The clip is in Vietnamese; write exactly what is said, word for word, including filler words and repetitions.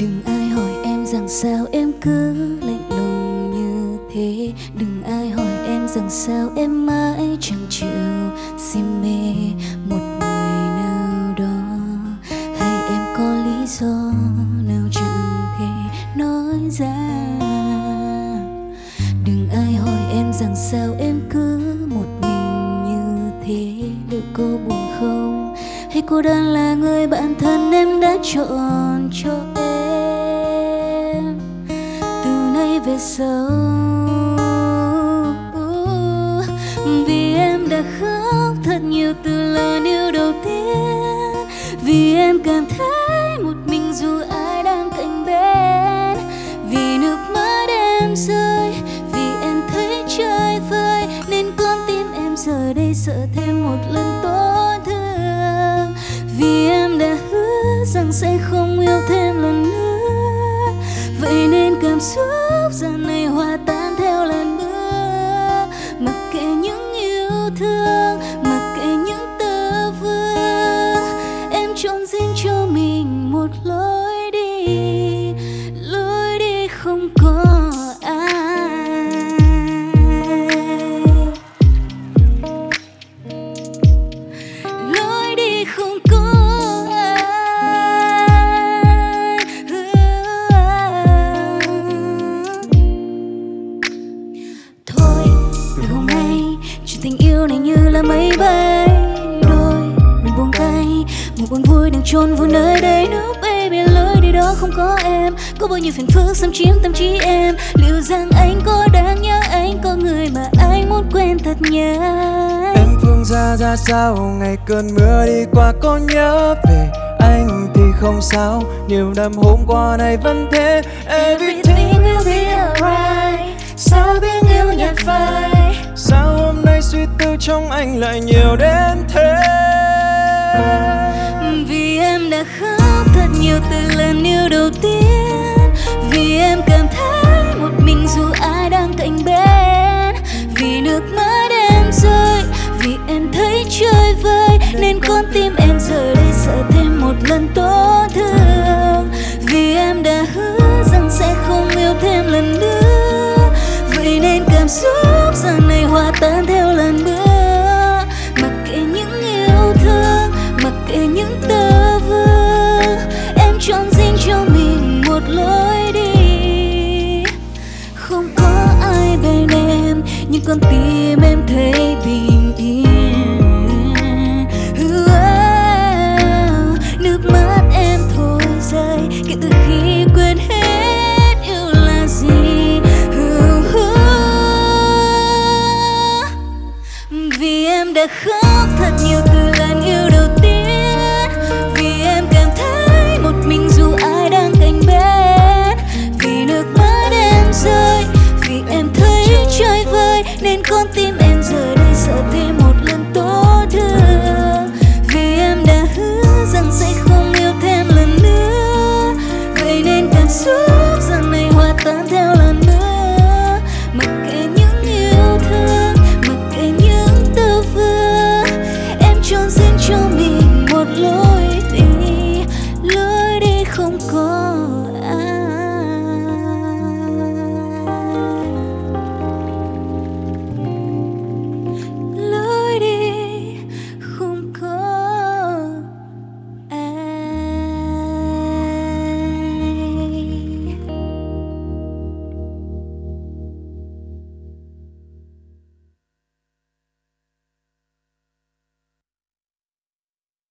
Đừng ai hỏi em rằng sao em cứ lạnh lùng như thế. Đừng ai hỏi em rằng sao em mãi chẳng chịu si mê một người nào đó. Hay em có lý do nào chẳng thể nói ra. Đừng ai hỏi em rằng sao em cứ một mình như thế. Liệu cô buồn không? Hay cô đơn là người bạn thân em đã chọn cho em từ nay về sau? Vì em đã khóc thật nhiều từ lần yêu đầu tiên. Vì em cảm thấy một mình dù ai đang cạnh bên. Vì nước mắt em rơi, vì em thấy trời vơi, nên con tim em giờ đây sợ thêm một lần tổn thương. Vì em đã hứa rằng sẽ không yêu thêm lần nữa, vậy nên cảm xúc giờ này hòa tan theo lần mưa. Mặc kệ những yêu thương, mặc kệ những tơ vương, em chọn riêng cho mình một lối đi, lối đi không có ai. Lối đi không có ai. Thôi từ hôm nay chuyện tình yêu này như là mây bay đôi, mình buông tay, một buồn vui đang chôn vùi nơi đây. Nếu baby lối đi đó không có em, có bao nhiêu phiền phức xâm chiếm tâm trí em. Liệu rằng anh có đáng nhớ anh có người mà anh muốn quen thật nhanh. Em phương ra ra sao ngày cơn mưa đi qua có nhớ về anh thì không sao, nhiều năm hôm qua này vẫn thế. Everything will be alright. Sao tiếng yêu nhạt phai, sao hôm nay suy tư trong anh lại nhiều đến thế. Vì em đã khóc thật nhiều từ lần yêu đầu tiên. Vì em cảm thấy một mình dù ai đang cạnh bên. Vì nước mắt em rơi, vì em thấy trời vơi, nên con tim em giờ đây sợ thêm một lần tổn thương. Vì em đã hứa rằng sẽ không yêu thêm lần nữa, vậy nên cảm xúc giờ này hòa tan theo lần mưa. Mặc kệ những yêu thương, mặc kệ những tơ vương, em chọn riêng cho mình một lối đi. Không có ai bên em, nhưng con tim em thấy bình yên. Nước mắt em thôi rơi kể từ khi quên hết yêu là gì. Vì em đã khóc thật nhiều từ